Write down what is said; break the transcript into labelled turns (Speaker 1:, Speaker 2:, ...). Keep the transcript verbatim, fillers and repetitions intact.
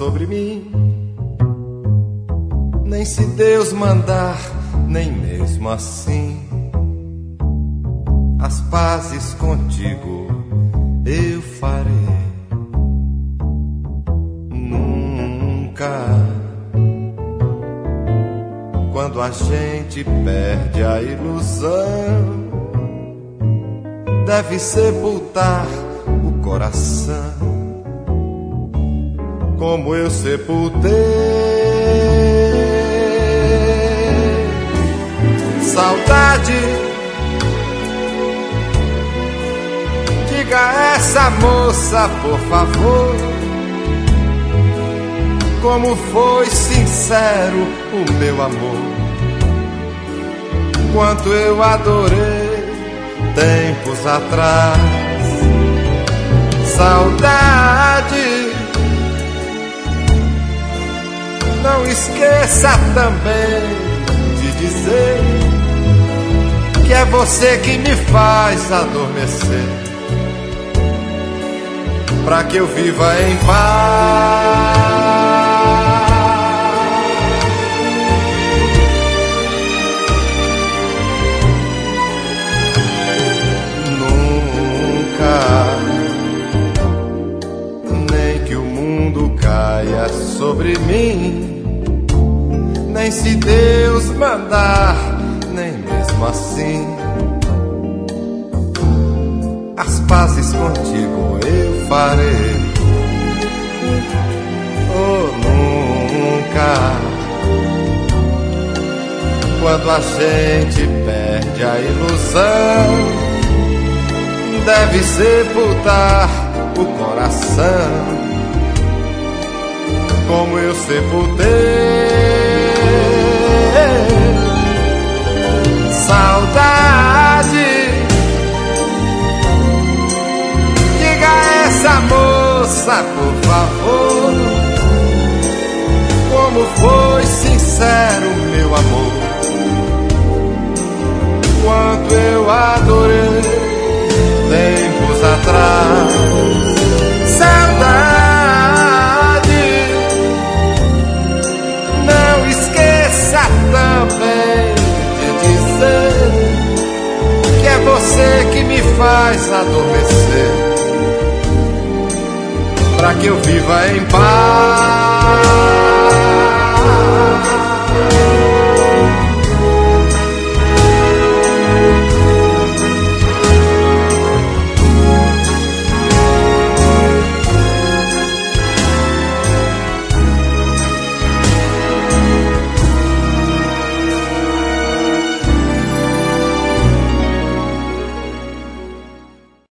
Speaker 1: sobre mim. Nem se Deus mandar, nem mesmo assim. As pazes contigo eu farei. Nunca. Quando a gente perde a ilusão, deve sepultar o coração, como eu sepultei. Saudade, diga a essa moça, por favor, como foi sincero o meu amor, quanto eu adorei tempos atrás. Saudade, não esqueça também de dizer que é você que me faz adormecer, pra que eu viva em paz. Nem que o mundo caia sobre mim, nem se Deus mandar, nem mesmo assim. As pazes contigo eu farei. Oh, nunca. Quando a gente perde a ilusão, deve sepultar o coração, como eu sepultei. Saudade, diga a essa moça, por favor, como foi sincero meu amor, quanto eu adorei tempos atrás. Saudade, não esqueça também de dizer que é você que me faz adormecer, pra que eu viva em paz.